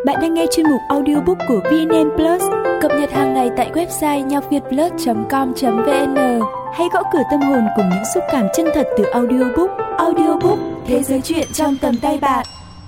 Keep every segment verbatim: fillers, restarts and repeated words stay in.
Bạn đang nghe chuyên mục audiobook của vê en en Plus, cập nhật hàng ngày tại website nhocvietplus chấm com chấm vn. Hãy gõ cửa tâm hồn cùng những xúc cảm chân thật từ audiobook. Audiobook, thế giới truyện trong tầm tay bạn.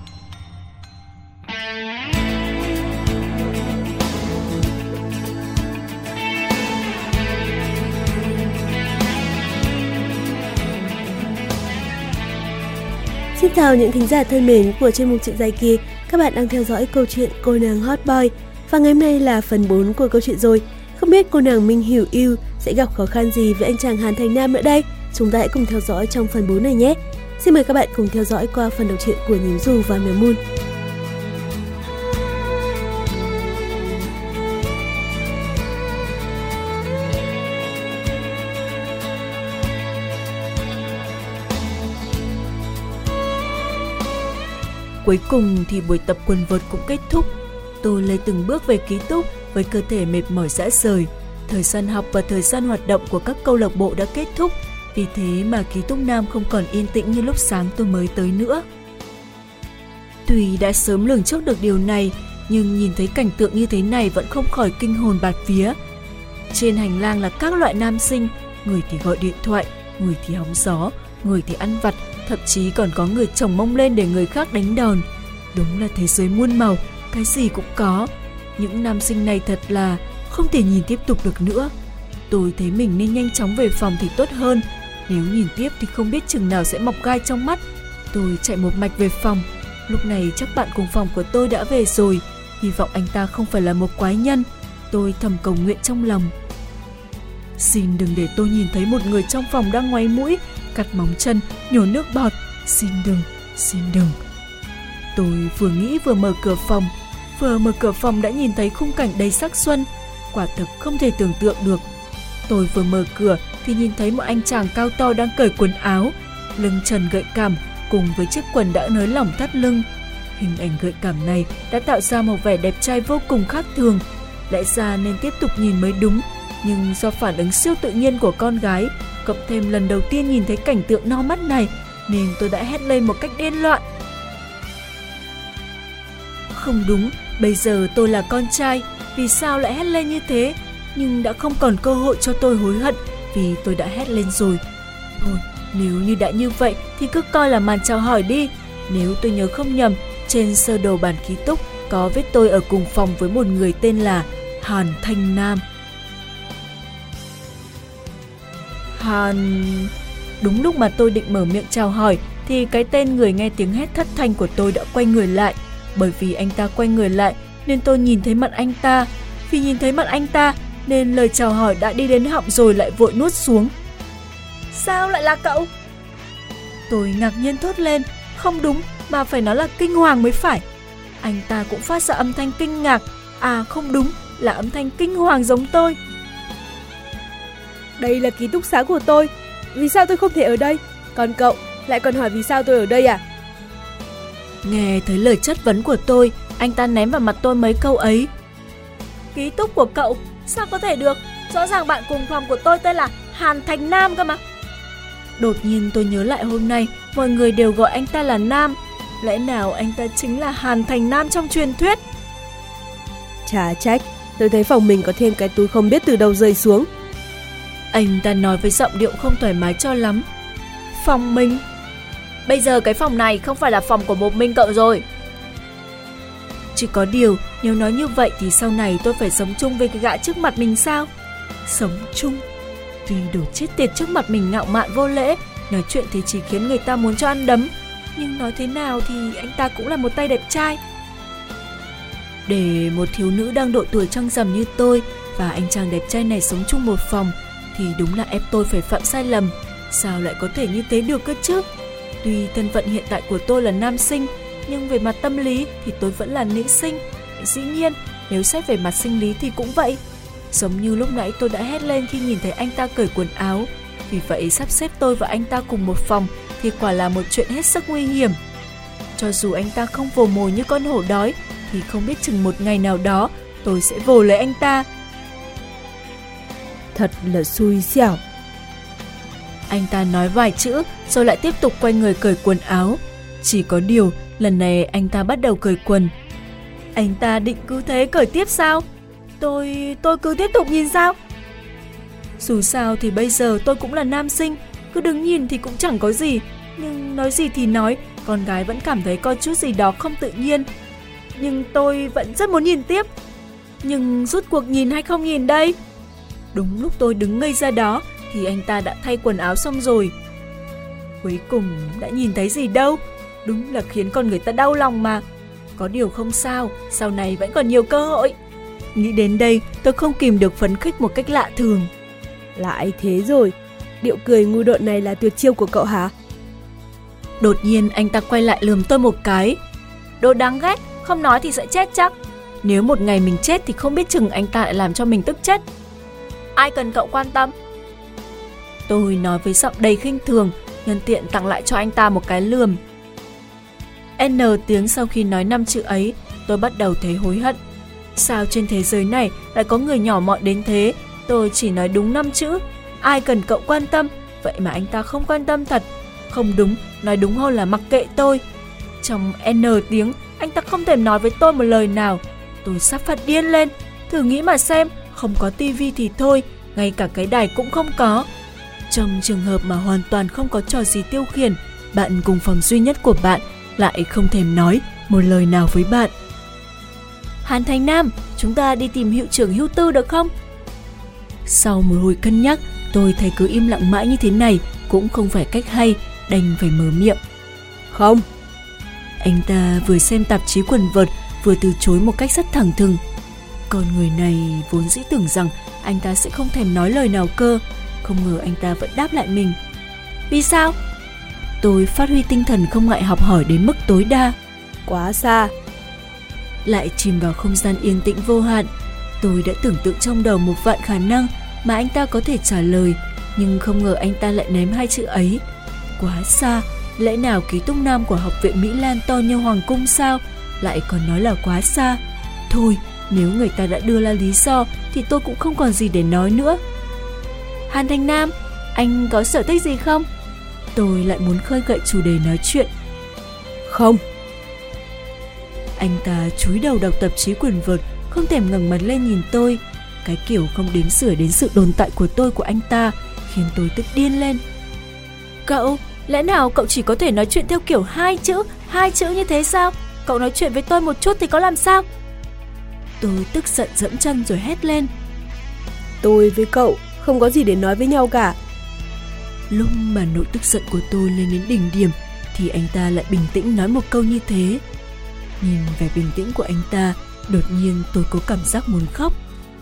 Xin chào những thính giả thân mến của chuyên mục Chuyện Dài Kỳ. Các bạn đang theo dõi câu chuyện Cô nàng Hot Boy. Và ngày hôm nay là phần bốn của câu chuyện rồi. Không biết cô nàng Minh Hiểu Yêu sẽ gặp khó khăn gì với anh chàng Hàn Thành Nam nữa đây? Chúng ta hãy cùng theo dõi trong phần bốn này nhé. Xin mời các bạn cùng theo dõi qua phần đầu truyện của Nhím Dù và Mèo Moon. Cuối cùng thì buổi tập quần vợt cũng kết thúc. Tôi lấy từng bước về ký túc với cơ thể mệt mỏi rã rời. Thời gian học và thời gian hoạt động của các câu lạc bộ đã kết thúc, vì thế mà ký túc Nam không còn yên tĩnh như lúc sáng tôi mới tới nữa. Tuy đã sớm lường trước được điều này, nhưng nhìn thấy cảnh tượng như thế này vẫn không khỏi kinh hồn bạt vía. Trên hành lang là các loại nam sinh, người thì gọi điện thoại, người thì hóng gió, người thì ăn vặt, thậm chí còn có người chồng mông lên để người khác đánh đòn. Đúng là thế giới muôn màu, cái gì cũng có. Những nam sinh này thật là không thể nhìn tiếp tục được nữa. Tôi thấy mình nên nhanh chóng về phòng thì tốt hơn. Nếu nhìn tiếp thì không biết chừng nào sẽ mọc gai trong mắt. Tôi chạy một mạch về phòng. Lúc này chắc bạn cùng phòng của tôi đã về rồi. Hy vọng anh ta không phải là một quái nhân. Tôi thầm cầu nguyện trong lòng. Xin đừng để tôi nhìn thấy một người trong phòng đang ngoáy mũi, cắt móng chân, nhổ nước bọt. Xin đừng, xin đừng. Tôi vừa nghĩ vừa mở cửa phòng. Vừa mở cửa phòng đã nhìn thấy khung cảnh đầy sắc xuân. Quả thực không thể tưởng tượng được. Tôi vừa mở cửa thì nhìn thấy một anh chàng cao to đang cởi quần áo, lưng trần gợi cảm cùng với chiếc quần đã nới lỏng thắt lưng. Hình ảnh gợi cảm này đã tạo ra một vẻ đẹp trai vô cùng khác thường. Lẽ ra nên tiếp tục nhìn mới đúng, nhưng do phản ứng siêu tự nhiên của con gái, cộng thêm lần đầu tiên nhìn thấy cảnh tượng no mắt này, nên tôi đã hét lên một cách điên loạn. Không đúng, bây giờ tôi là con trai, vì sao lại hét lên như thế? Nhưng đã không còn cơ hội cho tôi hối hận, vì tôi đã hét lên rồi. Thôi, nếu như đã như vậy thì cứ coi là màn chào hỏi đi. Nếu tôi nhớ không nhầm, trên sơ đồ bản ký túc có viết tôi ở cùng phòng với một người tên là Hàn Thành Nam. Hàn... Đúng lúc mà tôi định mở miệng chào hỏi thì cái tên người nghe tiếng hét thất thanh của tôi đã quay người lại. Bởi vì anh ta quay người lại nên tôi nhìn thấy mặt anh ta. Vì nhìn thấy mặt anh ta nên lời chào hỏi đã đi đến họng rồi lại vội nuốt xuống. Sao lại là cậu? Tôi ngạc nhiên thốt lên. Không đúng, mà phải nói là kinh hoàng mới phải. Anh ta cũng phát ra âm thanh kinh ngạc. À không đúng, là âm thanh kinh hoàng giống tôi. Đây là ký túc xá của tôi. Vì sao tôi không thể ở đây? Còn cậu lại còn hỏi vì sao tôi ở đây à? Nghe thấy lời chất vấn của tôi, anh ta ném vào mặt tôi mấy câu ấy. Ký túc của cậu? Sao có thể được? Rõ ràng bạn cùng phòng của tôi tên là Hàn Thành Nam cơ mà. Đột nhiên tôi nhớ lại hôm nay mọi người đều gọi anh ta là Nam. Lẽ nào anh ta chính là Hàn Thành Nam trong truyền thuyết? Chả trách, tôi thấy phòng mình có thêm cái túi không biết từ đâu rơi xuống. Anh ta nói với giọng điệu không thoải mái cho lắm. Phòng mình? Bây giờ cái phòng này không phải là phòng của một mình cậu rồi. Chỉ có điều, nếu nói như vậy thì sau này tôi phải sống chung với cái gã trước mặt mình sao? Sống chung? Tuy đồ chết tiệt trước mặt mình ngạo mạn vô lễ, nói chuyện thì chỉ khiến người ta muốn cho ăn đấm. Nhưng nói thế nào thì anh ta cũng là một tay đẹp trai. Để một thiếu nữ đang độ tuổi trăng rằm như tôi và anh chàng đẹp trai này sống chung một phòng thì đúng là ép tôi phải phạm sai lầm. Sao lại có thể như thế được cơ chứ? Tuy thân phận hiện tại của tôi là nam sinh, nhưng về mặt tâm lý thì tôi vẫn là nữ sinh. Dĩ nhiên, nếu xét về mặt sinh lý thì cũng vậy. Giống như lúc nãy tôi đã hét lên khi nhìn thấy anh ta cởi quần áo. Vì vậy sắp xếp tôi và anh ta cùng một phòng thì quả là một chuyện hết sức nguy hiểm. Cho dù anh ta không vồ mồi như con hổ đói thì không biết chừng một ngày nào đó tôi sẽ vồ lấy anh ta. Thật là xui xẻo. Anh ta nói vài chữ rồi lại tiếp tục quay người cởi quần áo. Chỉ có điều lần này anh ta bắt đầu cởi quần. Anh ta định cứ thế cởi tiếp sao? Tôi... tôi cứ tiếp tục nhìn sao? Dù sao thì bây giờ tôi cũng là nam sinh, cứ đứng nhìn thì cũng chẳng có gì. Nhưng nói gì thì nói, con gái vẫn cảm thấy có chút gì đó không tự nhiên. Nhưng tôi vẫn rất muốn nhìn tiếp. Nhưng rốt cuộc nhìn hay không nhìn đây? Đúng lúc tôi đứng ngây ra đó thì anh ta đã thay quần áo xong rồi. Cuối cùng đã nhìn thấy gì đâu. Đúng là khiến con người ta đau lòng mà. Có điều không sao, sau này vẫn còn nhiều cơ hội. Nghĩ đến đây tôi không kìm được phấn khích một cách lạ thường. Lại thế rồi, điệu cười ngu độn này là tuyệt chiêu của cậu hả? Đột nhiên anh ta quay lại lườm tôi một cái. Đồ đáng ghét, không nói thì sẽ chết chắc. Nếu một ngày mình chết thì không biết chừng anh ta lại làm cho mình tức chết. Ai cần cậu quan tâm? Tôi nói với giọng đầy khinh thường, nhân tiện tặng lại cho anh ta một cái lườm. N tiếng sau khi nói năm chữ ấy, tôi bắt đầu thấy hối hận. Sao trên thế giới này lại có người nhỏ mọn đến thế? Tôi chỉ nói đúng năm chữ. Ai cần cậu quan tâm? Vậy mà anh ta không quan tâm thật. Không đúng, nói đúng hơn là mặc kệ tôi. Trong N tiếng, anh ta không thèm nói với tôi một lời nào. Tôi sắp phát điên lên. Thử nghĩ mà xem, không có tivi thì thôi, ngay cả cái đài cũng không có. Trong trường hợp mà hoàn toàn không có trò gì tiêu khiển, bạn cùng phòng duy nhất của bạn lại không thèm nói một lời nào với bạn. Hàn Thành Nam, chúng ta đi tìm hiệu trưởng Hưu Tư được không? Sau một hồi cân nhắc, tôi thấy cứ im lặng mãi như thế này cũng không phải cách hay, đành phải mở miệng. Không. Anh ta vừa xem tạp chí quần vợt, vừa từ chối một cách rất thẳng thừng. Con người này vốn dĩ tưởng rằng anh ta sẽ không thèm nói lời nào cơ, không ngờ anh ta vẫn đáp lại mình. Vì sao? Tôi phát huy tinh thần không ngại học hỏi đến mức tối đa. Quá xa. Lại chìm vào không gian yên tĩnh vô hạn. Tôi đã tưởng tượng trong đầu một vạn khả năng mà anh ta có thể trả lời, nhưng không ngờ anh ta lại ném hai chữ ấy. Quá xa, lẽ nào ký túc nam của học viện Mỹ Lan to như hoàng cung sao? Lại còn nói là quá xa. Thôi, nếu người ta đã đưa ra lý do thì tôi cũng không còn gì để nói nữa. Hàn Thành Nam, anh có sở thích gì không? Tôi lại muốn khơi gợi chủ đề nói chuyện. Không. Anh ta chúi đầu đọc tạp chí quần vợt, không thèm ngẩng mặt lên nhìn tôi. Cái kiểu không đếm xỉa đến sự tồn tại của tôi của anh ta khiến tôi tức điên lên. Cậu, lẽ nào cậu chỉ có thể nói chuyện theo kiểu hai chữ, hai chữ như thế sao? Cậu nói chuyện với tôi một chút thì có làm sao? Tôi tức giận dẫm chân rồi hét lên. Tôi với cậu không có gì để nói với nhau cả. Lúc mà nỗi tức giận của tôi lên đến đỉnh điểm thì anh ta lại bình tĩnh nói một câu như thế. Nhìn vẻ bình tĩnh của anh ta, đột nhiên tôi có cảm giác muốn khóc.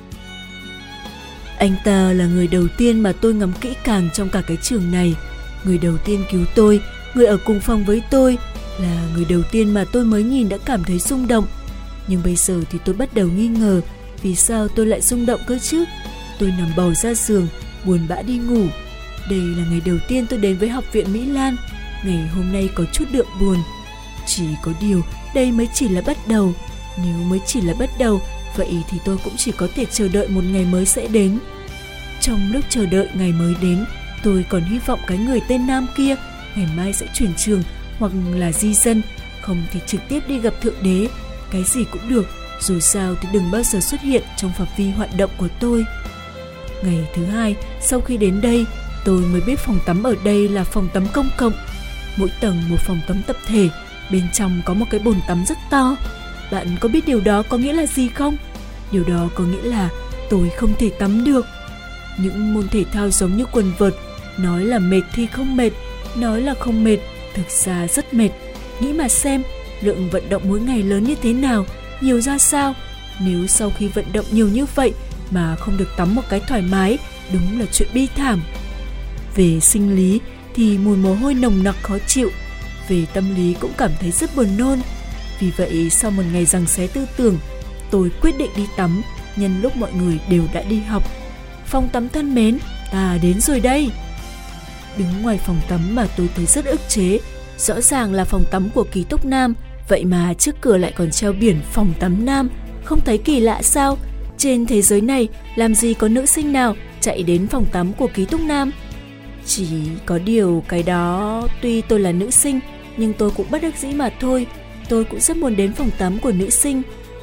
Anh ta là người đầu tiên mà tôi ngắm kỹ càng trong cả cái trường này. Người đầu tiên cứu tôi, người ở cùng phòng với tôi, là người đầu tiên mà tôi mới nhìn đã cảm thấy rung động. Nhưng bây giờ thì tôi bắt đầu nghi ngờ, vì sao tôi lại rung động cơ chứ? Tôi nằm bầu ra giường, buồn bã đi ngủ. Đây là ngày đầu tiên tôi đến với học viện Mỹ Lan. Ngày hôm nay có chút đượm buồn. Chỉ có điều, đây mới chỉ là bắt đầu. Nếu mới chỉ là bắt đầu, vậy thì tôi cũng chỉ có thể chờ đợi một ngày mới sẽ đến. Trong lúc chờ đợi ngày mới đến, tôi còn hy vọng cái người tên Nam kia ngày mai sẽ chuyển trường hoặc là di dân, không thì trực tiếp đi gặp Thượng Đế. Cái gì cũng được, dù sao thì đừng bao giờ xuất hiện trong phạm vi hoạt động của tôi. Ngày thứ hai, sau khi đến đây, tôi mới biết phòng tắm ở đây là phòng tắm công cộng. Mỗi tầng một phòng tắm tập thể, bên trong có một cái bồn tắm rất to. Bạn có biết điều đó có nghĩa là gì không? Điều đó có nghĩa là tôi không thể tắm được. Những môn thể thao giống như quần vợt, nói là mệt thì không mệt, nói là không mệt, thực ra rất mệt. Nghĩ mà xem, lượng vận động mỗi ngày lớn như thế nào, nhiều ra sao. Nếu sau khi vận động nhiều như vậy mà không được tắm một cái thoải mái, đúng là chuyện bi thảm. Về sinh lý thì mùi mồ hôi nồng nặc khó chịu. Về tâm lý cũng cảm thấy rất buồn nôn. Vì vậy sau một ngày giằng xé tư tưởng, tôi quyết định đi tắm nhân lúc mọi người đều đã đi học. Phòng tắm thân mến, ta đến rồi đây. Đứng ngoài phòng tắm mà tôi thấy rất ức chế. Rõ ràng là phòng tắm của ký túc nam, vậy mà trước cửa lại còn treo biển phòng tắm nam. Không thấy kỳ lạ sao? Trên thế giới này làm gì có nữ sinh nào chạy đến phòng tắm của ký túc nam? Chỉ có điều cái đó tuy tôi là nữ sinh, nhưng tôi cũng bất đắc dĩ mà thôi. Tôi cũng rất muốn đến phòng tắm của nữ sinh.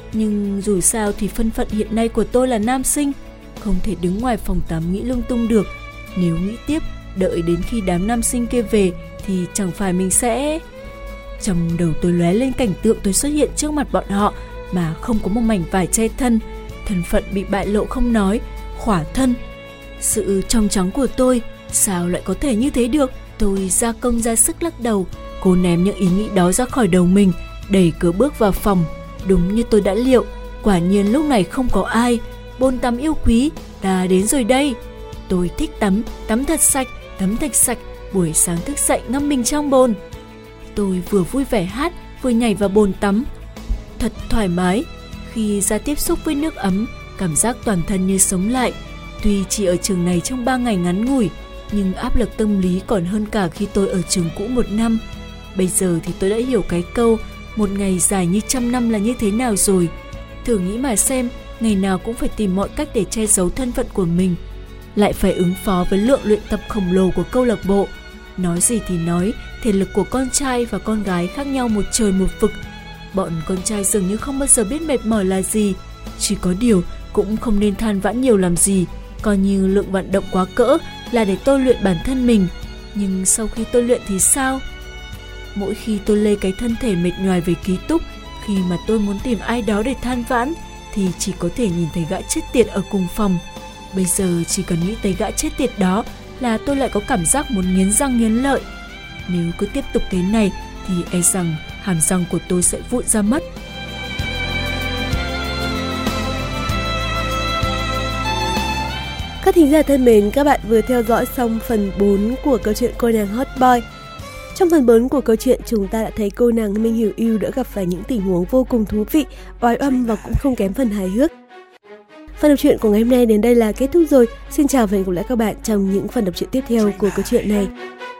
Nhưng dù sao thì thân phận hiện nay của tôi là nam sinh, không thể đứng ngoài phòng tắm nghĩ lung tung được. Nếu nghĩ tiếp, đợi đến khi đám nam sinh kia về thì chẳng phải mình sẽ... Trong đầu tôi lóe lên cảnh tượng tôi xuất hiện trước mặt bọn họ mà không có một mảnh vải che thân, thân phận bị bại lộ không nói, khỏa thân. Sự trong trắng của tôi sao lại có thể như thế được? Tôi ra công ra sức lắc đầu, cố ném những ý nghĩ đó ra khỏi đầu mình, đẩy cửa bước vào phòng. Đúng như tôi đã liệu, quả nhiên lúc này không có ai. Bồn tắm yêu quý, ta đến rồi đây. Tôi thích tắm, tắm thật sạch, tắm thật sạch, buổi sáng thức dậy ngâm mình trong bồn. Tôi vừa vui vẻ hát, vừa nhảy vào bồn tắm. Thật thoải mái, khi ra tiếp xúc với nước ấm, cảm giác toàn thân như sống lại. Tuy chỉ ở trường này trong ba ngày ngắn ngủi, nhưng áp lực tâm lý còn hơn cả khi tôi ở trường cũ một năm. Bây giờ thì tôi đã hiểu cái câu một ngày dài như trăm năm là như thế nào rồi. Thử nghĩ mà xem, ngày nào cũng phải tìm mọi cách để che giấu thân phận của mình, lại phải ứng phó với lượng luyện tập khổng lồ của câu lạc bộ. Nói gì thì nói, thể lực của con trai và con gái khác nhau một trời một vực. Bọn con trai dường như không bao giờ biết mệt mỏi là gì. Chỉ có điều cũng không nên than vãn nhiều làm gì, coi như lượng vận động quá cỡ là để tôi luyện bản thân mình. Nhưng sau khi tôi luyện thì sao? Mỗi khi tôi lê cái thân thể mệt nhoài về ký túc, khi mà tôi muốn tìm ai đó để than vãn, thì chỉ có thể nhìn thấy gã chết tiệt ở cùng phòng. Bây giờ chỉ cần nghĩ tới gã chết tiệt đó là tôi lại có cảm giác muốn nghiến răng nghiến lợi. Nếu cứ tiếp tục thế này thì e rằng hàm răng của tôi sẽ vụn ra mất. Các thính giả thân mến, các bạn vừa theo dõi xong phần bốn của câu chuyện Cô nàng Hot Boy. Trong phần bốn của câu chuyện, chúng ta đã thấy cô nàng Minh Hiểu Yêu đã gặp phải những tình huống vô cùng thú vị, oái oăm và cũng không kém phần hài hước. Phần đọc truyện của ngày hôm nay đến đây là kết thúc rồi. Xin chào và hẹn gặp lại các bạn trong những phần đọc truyện tiếp theo của câu chuyện này.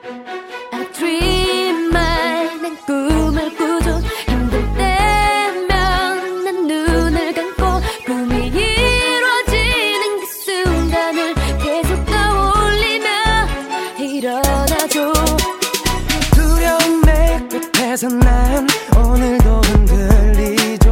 난 오늘도 흔들리죠.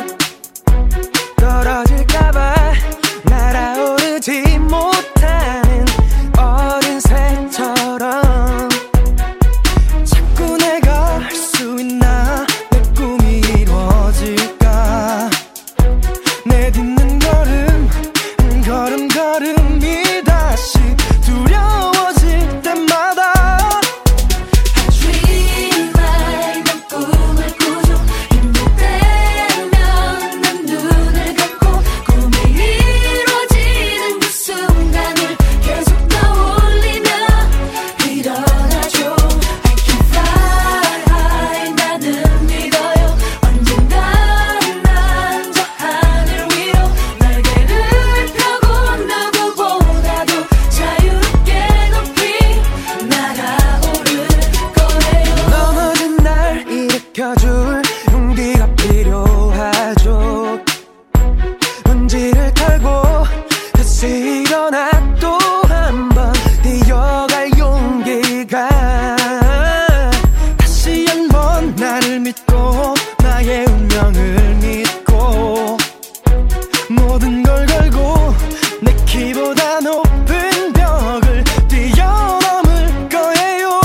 떨어질까봐 날아오르지 못하는 어린 새처럼 자꾸 내가 할 수 있나, 내 꿈이 이루어질까. 내딛는 걸음 걸음 걸음이 다시 두려워질 때마다 줄 용기가 필요하죠. 먼지를 털고 다시 일어나 또 한 번 뛰어갈 용기가 다시 한 번 나를 믿고 나의 운명을 믿고 모든 걸 걸고 내 키보다 높은 벽을 뛰어넘을 거예요.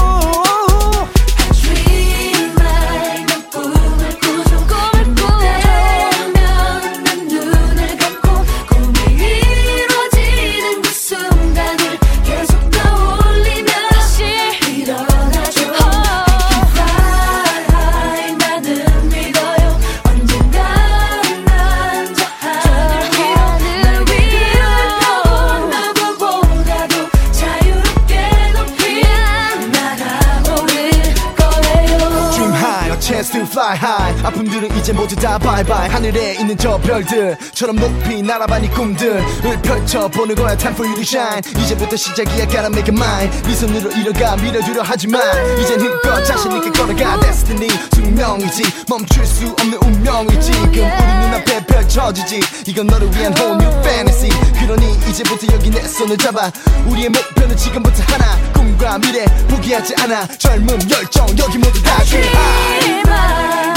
Chance to fly high. 아픔들은 이제 모두 다 bye bye. 하늘에 있는 저 별들처럼 높이 날아봐 네 꿈들을 펼쳐보는 거야. Time for you to shine. 이제부터 시작이야. Gotta make it mine. 네 손으로 이뤄가 밀어주려 하지만 이젠 힘껏 자신 있게 걸어가. Destiny 숙명이지 멈출 수 없는 운명이지. 지금 우리 눈앞에 펼쳐지지. 이건 너를 위한 whole new fantasy. 그러니 이제부터 여기 내 손을 잡아. 우리의 목표는 지금부터 하나. 꿈과 미래 포기하지 않아. 젊음 열정 여기 모두 다 high.